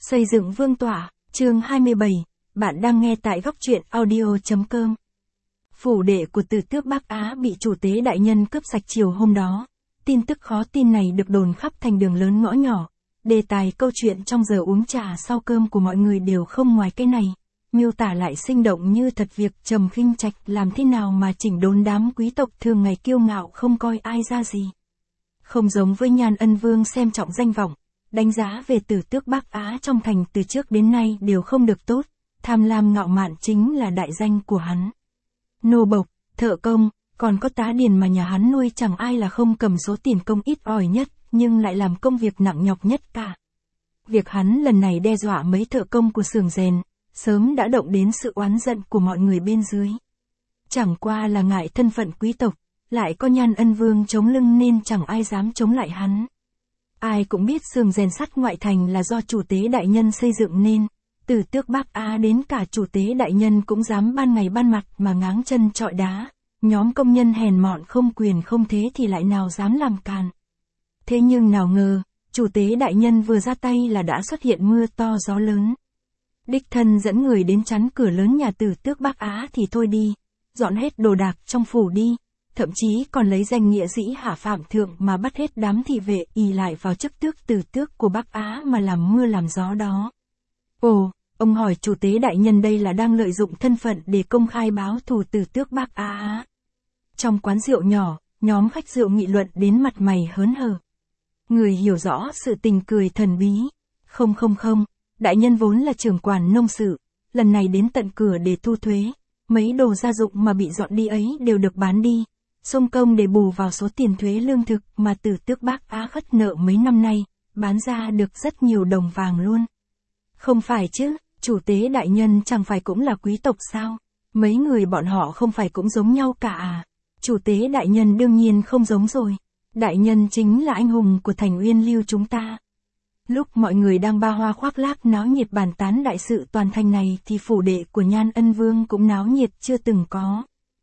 Xây dựng vương tọa, chương 27, bạn đang nghe tại góc truyện audio.com. Phủ đệ của Tử Tước Bắc Á bị chủ tế đại nhân cướp sạch chiều hôm đó. Tin tức khó tin này được đồn khắp thành đường lớn ngõ nhỏ. Đề tài câu chuyện trong giờ uống trà sau cơm của mọi người đều không ngoài cái này. Miêu tả lại sinh động như thật việc Trầm Khinh Trạch làm thế nào mà chỉnh đốn đám quý tộc thường ngày kiêu ngạo không coi ai ra gì. Không giống với Nhan Ân Vương xem trọng danh vọng, đánh giá về Tử Tước Bắc Á trong thành từ trước đến nay đều không được tốt, tham lam ngạo mạn chính là đại danh của hắn. Nô bộc, thợ công, còn có tá điền mà nhà hắn nuôi chẳng ai là không cầm số tiền công ít ỏi nhất, nhưng lại làm công việc nặng nhọc nhất cả. Việc hắn lần này đe dọa mấy thợ công của xưởng rèn, sớm đã động đến sự oán giận của mọi người bên dưới. Chẳng qua là ngại thân phận quý tộc, lại có Nhan Ân Vương chống lưng nên chẳng ai dám chống lại hắn. Ai cũng biết xưởng rèn sắt ngoại thành là do chủ tế đại nhân xây dựng nên, từ Tước Bắc Á đến cả chủ tế đại nhân cũng dám ban ngày ban mặt mà ngáng chân trọi đá, nhóm công nhân hèn mọn không quyền không thế thì lại nào dám làm càn. Thế nhưng nào ngờ, chủ tế đại nhân vừa ra tay là đã xuất hiện mưa to gió lớn. Đích thân dẫn người đến chắn cửa lớn nhà Tử Tước Bắc Á thì thôi đi, dọn hết đồ đạc trong phủ đi, thậm chí còn lấy danh nghĩa dĩ hạ phạm thượng mà bắt hết đám thị vệ ì lại vào chức tước Tử Tước của Bắc Á mà làm mưa làm gió đó. Ồ, ông hỏi chủ tế đại nhân đây là đang lợi dụng thân phận để công khai báo thù Tử Tước Bắc Á. Trong quán rượu nhỏ, nhóm khách rượu nghị luận đến mặt mày hớn hở. Người hiểu rõ sự tình cười thần bí. Không, đại nhân vốn là trưởng quản nông sự, lần này đến tận cửa để thu thuế, mấy đồ gia dụng mà bị dọn đi ấy đều được bán đi, xung công để bù vào số tiền thuế lương thực mà Tử Tước Bắc Á khất nợ mấy năm nay, bán ra được rất nhiều đồng vàng luôn. Không phải chứ, chủ tế đại nhân chẳng phải cũng là quý tộc sao? Mấy người bọn họ không phải cũng giống nhau cả à? Chủ tế đại nhân đương nhiên không giống rồi. Đại nhân chính là anh hùng của thành Uyên Lưu chúng ta. Lúc mọi người đang ba hoa khoác lác náo nhiệt bàn tán đại sự toàn thành này thì phủ đệ của Nhan Ân Vương cũng náo nhiệt chưa từng có.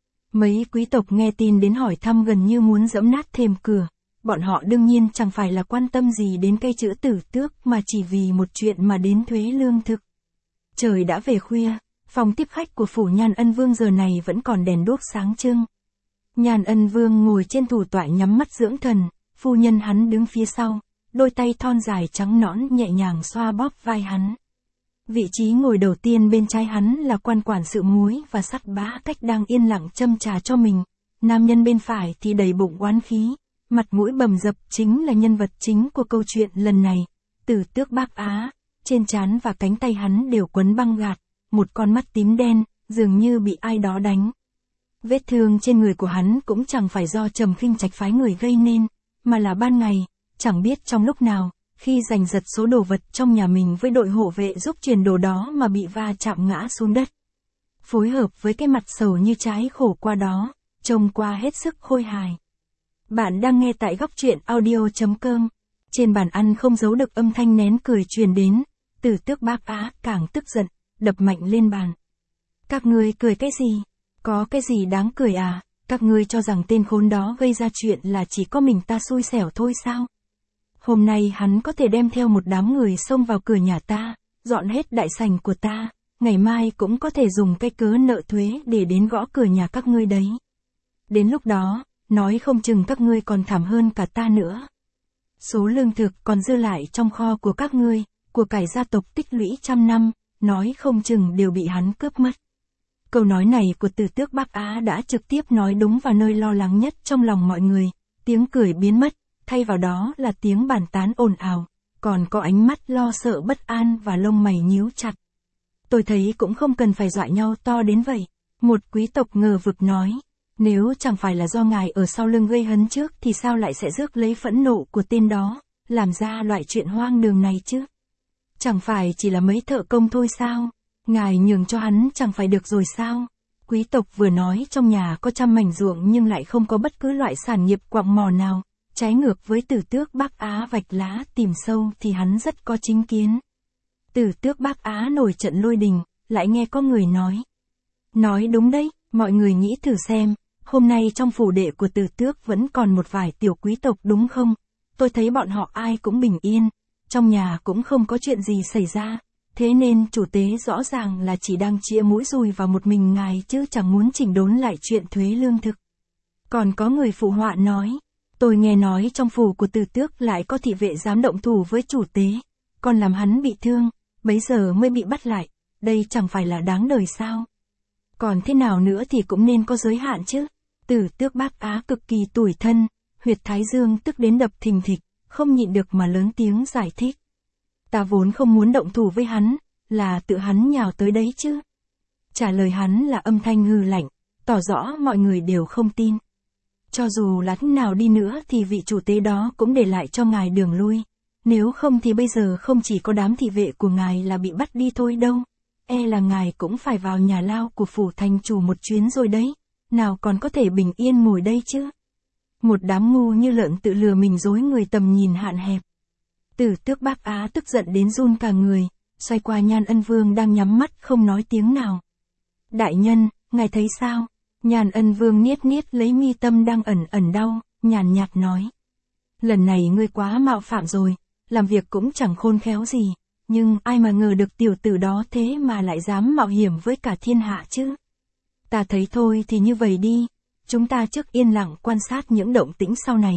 Mấy quý tộc nghe tin đến hỏi thăm gần như muốn giẫm nát thềm cửa. Bọn họ đương nhiên chẳng phải là quan tâm gì đến cây chữ Tử Tước mà chỉ vì một chuyện mà đến thuế lương thực. Trời đã về khuya, phòng tiếp khách của phủ Nhan Ân Vương giờ này vẫn còn đèn đuốc sáng trưng. Nhan Ân Vương ngồi trên thủ tọa nhắm mắt dưỡng thần, phu nhân hắn đứng phía sau, đôi tay thon dài trắng nõn nhẹ nhàng xoa bóp vai hắn. Vị trí ngồi đầu tiên bên trái hắn là quan quản sự muối và sắt bá cách đang yên lặng châm trà cho mình, nam nhân bên phải thì đầy bụng oán khí, mặt mũi bầm dập chính là nhân vật chính của câu chuyện lần này, Tử Tước Bắc Á, trên trán và cánh tay hắn đều quấn băng gạc, một con mắt tím đen, dường như bị ai đó đánh. Vết thương trên người của hắn cũng chẳng phải do Trầm Khinh Trạch phái người gây nên, mà là ban ngày, chẳng biết trong lúc nào, khi giành giật số đồ vật trong nhà mình với đội hộ vệ giúp truyền đồ đó mà bị va chạm ngã xuống đất. Phối hợp với cái mặt sầu như trái khổ qua đó, trông qua hết sức khôi hài. Bạn đang nghe tại góc truyện audio.com. Trên bàn ăn không giấu được âm thanh nén cười truyền đến, Tử Tước Bắc Á càng tức giận, đập mạnh lên bàn. Các ngươi cười cái gì? Có cái gì đáng cười à? Các ngươi cho rằng tên khốn đó gây ra chuyện là chỉ có mình ta xui xẻo thôi sao? Hôm nay hắn có thể đem theo một đám người xông vào cửa nhà ta, dọn hết đại sảnh của ta, ngày mai cũng có thể dùng cái cớ nợ thuế để đến gõ cửa nhà các ngươi đấy. Đến lúc đó, nói không chừng các ngươi còn thảm hơn cả ta nữa. Số lương thực còn dư lại trong kho của các ngươi, của cải gia tộc tích lũy trăm năm, nói không chừng đều bị hắn cướp mất. Câu nói này của Tử Tước Bắc Á đã trực tiếp nói đúng vào nơi lo lắng nhất trong lòng mọi người, tiếng cười biến mất, thay vào đó là tiếng bàn tán ồn ào, còn có ánh mắt lo sợ bất an và lông mày nhíu chặt. Tôi thấy cũng không cần phải dọa nhau to đến vậy, một quý tộc ngờ vực nói, nếu chẳng phải là do ngài ở sau lưng gây hấn trước thì sao lại sẽ rước lấy phẫn nộ của tên đó, làm ra loại chuyện hoang đường này chứ? Chẳng phải chỉ là mấy thợ công thôi sao? Ngài nhường cho hắn chẳng phải được rồi sao? Quý tộc vừa nói trong nhà có trăm mảnh ruộng nhưng lại không có bất cứ loại sản nghiệp quặng mỏ nào, trái ngược với Tử Tước Bắc Á vạch lá tìm sâu thì hắn rất có chính kiến. Tử Tước Bắc Á nổi trận lôi đình, lại nghe có người nói. Nói đúng đấy, mọi người nghĩ thử xem, hôm nay trong phủ đệ của Tử Tước vẫn còn một vài tiểu quý tộc đúng không? Tôi thấy bọn họ ai cũng bình yên, trong nhà cũng không có chuyện gì xảy ra, thế nên chủ tế rõ ràng là chỉ đang chĩa mũi dùi vào một mình ngài chứ chẳng muốn chỉnh đốn lại chuyện thuế lương thực. Còn có người phụ họa nói, tôi nghe nói trong phủ của Từ Tước lại có thị vệ dám động thủ với chủ tế, còn làm hắn bị thương, bấy giờ mới bị bắt lại, đây chẳng phải là đáng đời sao? Còn thế nào nữa thì cũng nên có giới hạn chứ. Từ Tước Bắc Á cực kỳ tủi thân, huyệt thái dương tức đến đập thình thịch, không nhịn được mà lớn tiếng giải thích. Ta vốn không muốn động thủ với hắn, là tự hắn nhào tới đấy chứ. Trả lời hắn là âm thanh hừ lạnh, tỏ rõ mọi người đều không tin. Cho dù là thế nào đi nữa thì vị chủ tế đó cũng để lại cho ngài đường lui. Nếu không thì bây giờ không chỉ có đám thị vệ của ngài là bị bắt đi thôi đâu. E là ngài cũng phải vào nhà lao của phủ thành chủ một chuyến rồi đấy. Nào còn có thể bình yên ngồi đây chứ. Một đám ngu như lợn tự lừa mình dối người tầm nhìn hạn hẹp. Từ Tước Bắc Á tức giận đến run cả người, xoay qua Nhan Ân Vương đang nhắm mắt không nói tiếng nào. Đại nhân, ngài thấy sao? Nhan Ân Vương niết niết lấy mi tâm đang ẩn ẩn đau, nhàn nhạt nói. Lần này ngươi quá mạo phạm rồi, làm việc cũng chẳng khôn khéo gì, nhưng ai mà ngờ được tiểu tử đó thế mà lại dám mạo hiểm với cả thiên hạ chứ. Ta thấy thôi thì như vậy đi, chúng ta trước yên lặng quan sát những động tĩnh sau này,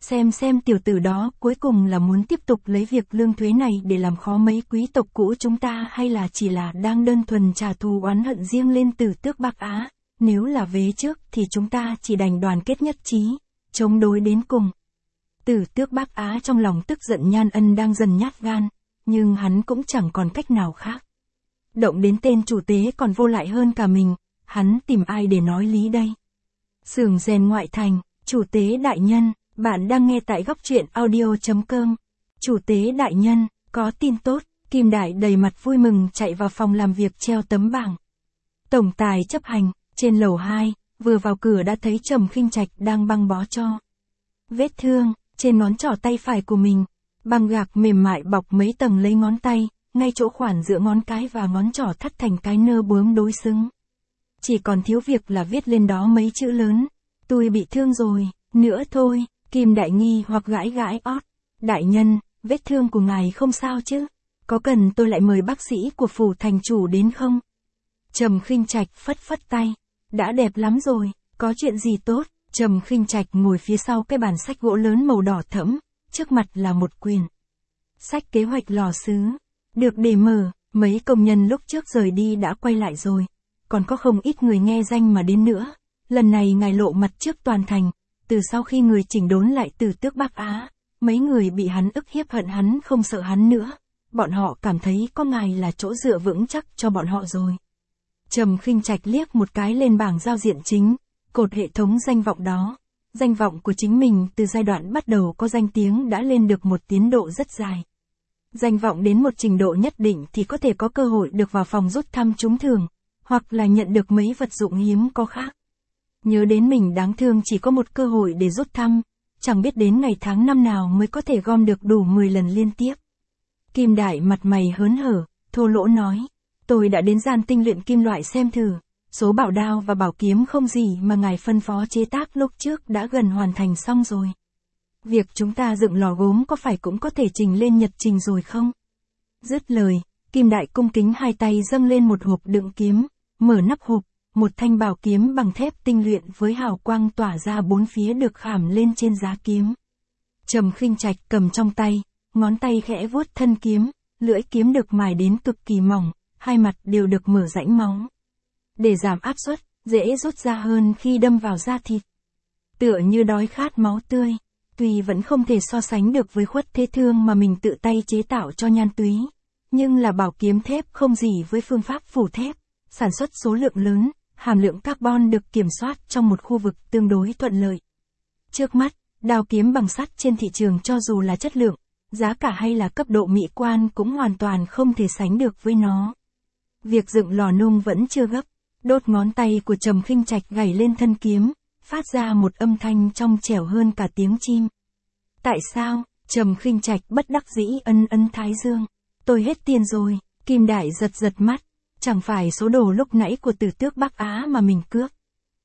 xem tiểu tử đó cuối cùng là muốn tiếp tục lấy việc lương thuế này để làm khó mấy quý tộc cũ chúng ta hay là chỉ là đang đơn thuần trả thù oán hận riêng lên Từ Tước Bắc Á. Nếu là vế trước thì chúng ta chỉ đành đoàn kết nhất trí, chống đối đến cùng. Từ Tước Bắc Á trong lòng tức giận Nhan Ân đang dần nhát gan, nhưng hắn cũng chẳng còn cách nào khác. Động đến tên chủ tế còn vô lại hơn cả mình, hắn tìm ai để nói lý đây? Xưởng rèn ngoại thành, chủ tế đại nhân, bạn đang nghe tại góc truyện audio.com. Chủ tế đại nhân, có tin tốt, Kim Đại đầy mặt vui mừng chạy vào phòng làm việc treo tấm bảng. Tổng tài chấp hành, trên lầu 2, vừa vào cửa đã thấy Trầm Khinh Trạch đang băng bó cho. Vết thương, trên ngón trỏ tay phải của mình, băng gạc mềm mại bọc mấy tầng lấy ngón tay, ngay chỗ khoản giữa ngón cái và ngón trỏ thắt thành cái nơ bướm đối xứng. Chỉ còn thiếu việc là viết lên đó mấy chữ lớn, tôi bị thương rồi, nữa thôi. Kim Đại nghi hoặc gãi gãi ót. Đại nhân, vết thương của ngài không sao chứ? Có cần tôi lại mời bác sĩ của phủ thành chủ đến không? Trầm Khinh Trạch phất phất tay. Đã đẹp lắm rồi, có chuyện gì tốt? Trầm Khinh Trạch ngồi phía sau cái bàn sách gỗ lớn màu đỏ thẫm, trước mặt là một quyển sách kế hoạch lò sứ. Được để mở, mấy công nhân lúc trước rời đi đã quay lại rồi. Còn có không ít người nghe danh mà đến nữa. Lần này ngài lộ mặt trước toàn thành. Từ sau khi người chỉnh đốn lại Từ Tước Bắc Á, mấy người bị hắn ức hiếp hận hắn không sợ hắn nữa. Bọn họ cảm thấy có ngài là chỗ dựa vững chắc cho bọn họ rồi. Trầm Khinh Trạch liếc một cái lên bảng giao diện chính, cột hệ thống danh vọng đó. Danh vọng của chính mình từ giai đoạn bắt đầu có danh tiếng đã lên được một tiến độ rất dài. Danh vọng đến một trình độ nhất định thì có thể có cơ hội được vào phòng rút thăm trúng thưởng, hoặc là nhận được mấy vật dụng hiếm có khác. Nhớ đến mình đáng thương chỉ có một cơ hội để rút thăm, chẳng biết đến ngày tháng năm nào mới có thể gom được đủ 10 lần liên tiếp. Kim Đại mặt mày hớn hở, thô lỗ nói, tôi đã đến gian tinh luyện kim loại xem thử, số bảo đao và bảo kiếm không gì mà ngài phân phó chế tác lúc trước đã gần hoàn thành xong rồi. Việc chúng ta dựng lò gốm có phải cũng có thể trình lên nhật trình rồi không? Dứt lời, Kim Đại cung kính hai tay dâng lên một hộp đựng kiếm, mở nắp hộp. Một thanh bảo kiếm bằng thép tinh luyện với hào quang tỏa ra bốn phía được khảm lên trên giá kiếm. Trầm Khinh Trạch cầm trong tay, ngón tay khẽ vuốt thân kiếm, lưỡi kiếm được mài đến cực kỳ mỏng, hai mặt đều được mở rãnh máu. Để giảm áp suất, dễ rút ra hơn khi đâm vào da thịt. Tựa như đói khát máu tươi, tuy vẫn không thể so sánh được với Khuất Thế Thương mà mình tự tay chế tạo cho Nhan Túy, nhưng là bảo kiếm thép không gì với phương pháp phủ thép, sản xuất số lượng lớn. Hàm lượng carbon được kiểm soát trong một khu vực tương đối thuận lợi. Trước mắt, đao kiếm bằng sắt trên thị trường cho dù là chất lượng, giá cả hay là cấp độ mỹ quan cũng hoàn toàn không thể sánh được với nó. Việc dựng lò nung vẫn chưa gấp, đốt ngón tay của Trầm Khinh Trạch gảy lên thân kiếm, phát ra một âm thanh trong trẻo hơn cả tiếng chim. Tại sao? Trầm Khinh Trạch bất đắc dĩ ân thái dương. Tôi hết tiền rồi. Kim Đại giật mắt. Chẳng phải số đồ lúc nãy của Từ Tước Bắc Á mà mình cướp.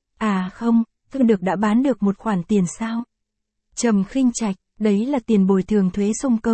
À không, được đã bán được một khoản tiền sao? Trầm Khinh Trạch, đấy là tiền bồi thường thuế xung công,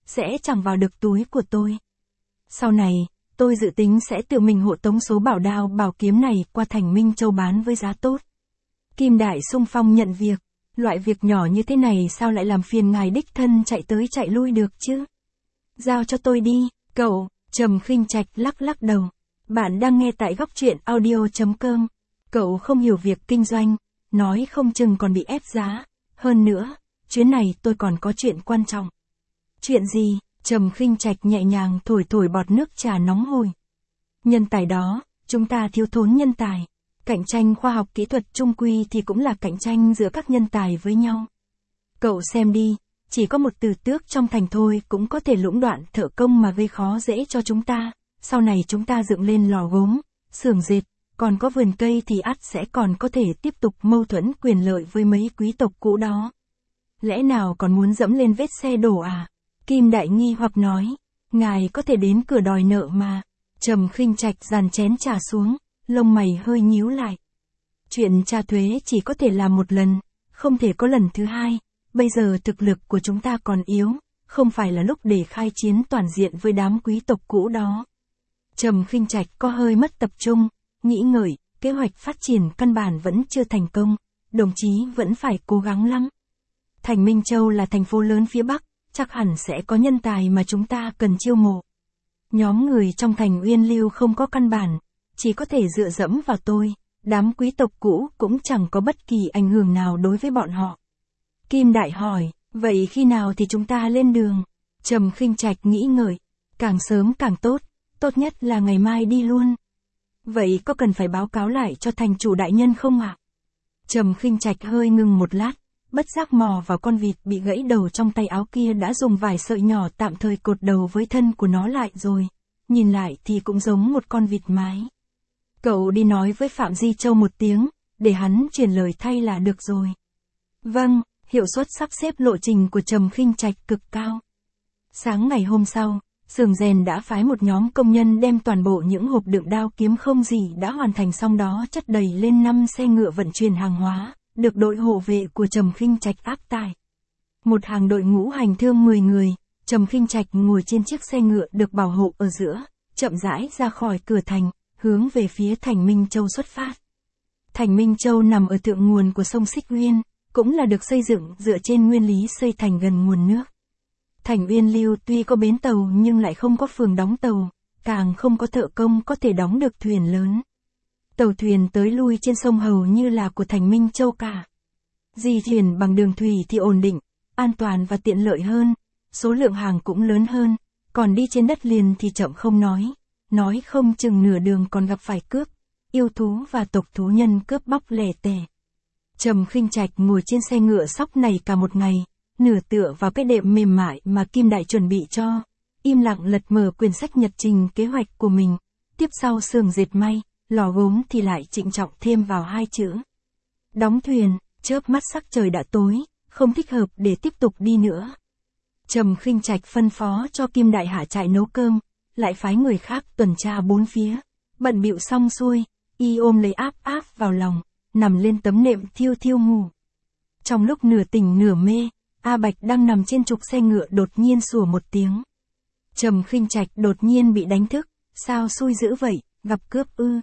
sẽ chẳng vào được túi của tôi. Sau này, tôi dự tính sẽ tự mình hộ tống số bảo đao bảo kiếm này qua thành Minh Châu bán với giá tốt. Kim Đại xung phong nhận việc. Loại việc nhỏ như thế này sao lại làm phiền ngài đích thân chạy tới chạy lui được chứ? Giao cho tôi đi, cậu. Trầm Khinh Trạch lắc lắc đầu. Bạn đang nghe tại góc truyện audio.com. Cậu không hiểu việc kinh doanh, nói không chừng còn bị ép giá. Hơn nữa, chuyến này tôi còn có chuyện quan trọng. Chuyện gì? Trầm Khinh Trạch nhẹ nhàng thổi thổi bọt nước trà nóng hổi. Nhân tài đó, chúng ta thiếu thốn nhân tài. Cạnh tranh khoa học kỹ thuật chung quy thì cũng là cạnh tranh giữa các nhân tài với nhau. Cậu xem đi, chỉ có một Từ Tước trong thành thôi cũng có thể lũng đoạn thợ công mà gây khó dễ cho chúng ta. Sau này chúng ta dựng lên lò gốm, xưởng dệt, còn có vườn cây thì ắt sẽ còn có thể tiếp tục mâu thuẫn quyền lợi với mấy quý tộc cũ đó. Lẽ nào còn muốn dẫm lên vết xe đổ à? Kim Đại nghi hoặc nói, ngài có thể đến cửa đòi nợ mà. Trầm Khinh Trạch dàn chén trà xuống, lông mày hơi nhíu lại. Chuyện tra thuế chỉ có thể làm một lần, không thể có lần thứ hai. Bây giờ thực lực của chúng ta còn yếu, không phải là lúc để khai chiến toàn diện với đám quý tộc cũ đó. Trầm Khinh Trạch có hơi mất tập trung, nghĩ ngợi, kế hoạch phát triển căn bản vẫn chưa thành công, đồng chí vẫn phải cố gắng lắm. Thành Minh Châu là thành phố lớn phía Bắc, chắc hẳn sẽ có nhân tài mà chúng ta cần chiêu mộ. Nhóm người trong thành Uyên Lưu không có căn bản, chỉ có thể dựa dẫm vào tôi, đám quý tộc cũ cũng chẳng có bất kỳ ảnh hưởng nào đối với bọn họ. Kim Đại hỏi, vậy khi nào thì chúng ta lên đường? Trầm Khinh Trạch nghĩ ngợi, càng sớm càng tốt, tốt nhất là ngày mai đi luôn. Vậy có cần phải báo cáo lại cho thành chủ đại nhân không ạ? Trầm Khinh Trạch hơi ngừng một lát, bất giác mò vào con vịt bị gãy đầu trong tay áo kia đã dùng vài sợi nhỏ tạm thời cột đầu với thân của nó lại rồi. Nhìn lại thì cũng giống một con vịt mái. Cậu đi nói với Phạm Di Châu một tiếng, để hắn truyền lời thay là được rồi. Vâng, hiệu suất sắp xếp lộ trình của Trầm Khinh Trạch cực cao. Sáng ngày hôm sau, xưởng rèn đã phái một nhóm công nhân đem toàn bộ những hộp đựng đao kiếm không gì đã hoàn thành xong đó chất đầy lên 5 xe ngựa vận chuyển hàng hóa, được đội hộ vệ của Trầm Khinh Trạch áp tải. Một hàng đội ngũ hành thương 10 người, Trầm Khinh Trạch ngồi trên chiếc xe ngựa được bảo hộ ở giữa, chậm rãi ra khỏi cửa thành, hướng về phía thành Minh Châu xuất phát. Thành Minh Châu nằm ở thượng nguồn của sông Xích Uyên, cũng là được xây dựng dựa trên nguyên lý xây thành gần nguồn nước. Thành Uyên Lưu tuy có bến tàu nhưng lại không có phường đóng tàu, càng không có thợ công có thể đóng được thuyền lớn. Tàu thuyền tới lui trên sông hầu như là của thành Minh Châu cả. Di thuyền bằng đường thủy thì ổn định, an toàn và tiện lợi hơn, số lượng hàng cũng lớn hơn, còn đi trên đất liền thì chậm không nói không chừng nửa đường còn gặp phải cướp, yêu thú và tộc thú nhân cướp bóc lẻ tẻ. Trầm Khinh Trạch ngồi trên xe ngựa sóc này cả một ngày, nửa tựa vào cái đệm mềm mại mà Kim Đại chuẩn bị cho, im lặng lật mở quyển sách nhật trình kế hoạch của mình, tiếp sau xưởng dệt may, lò gốm thì lại trịnh trọng thêm vào 2 chữ. Đóng thuyền, chớp mắt sắc trời đã tối, không thích hợp để tiếp tục đi nữa. Trầm Khinh Trạch phân phó cho Kim Đại hạ trại nấu cơm, lại phái người khác tuần tra bốn phía, bận bịu xong xuôi, y ôm lấy áp vào lòng, nằm lên tấm nệm thiêu thiêu ngủ. Trong lúc nửa tỉnh nửa mê, A Bạch đang nằm trên trục xe ngựa đột nhiên sủa một tiếng. Trầm Khinh Trạch đột nhiên bị đánh thức, sao xui dữ vậy, gặp cướp ư?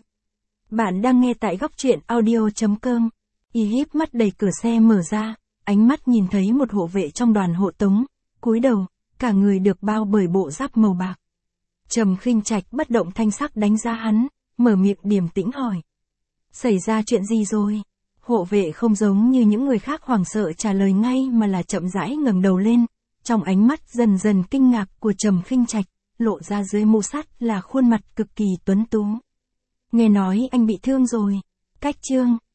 Bạn đang nghe tại góc truyện audio.com. Y híp mắt đẩy cửa xe mở ra, ánh mắt nhìn thấy một hộ vệ trong đoàn hộ tống, cúi đầu, cả người được bao bởi bộ giáp màu bạc. Trầm Khinh Trạch bất động thanh sắc đánh giá hắn, mở miệng điềm tĩnh hỏi. Xảy ra chuyện gì rồi? Hộ vệ không giống như những người khác hoảng sợ trả lời ngay mà là chậm rãi ngẩng đầu lên, trong ánh mắt dần dần kinh ngạc của Trầm Khinh Trạch, lộ ra dưới mũ sắt là khuôn mặt cực kỳ tuấn tú. Nghe nói anh bị thương rồi. Cách Trương,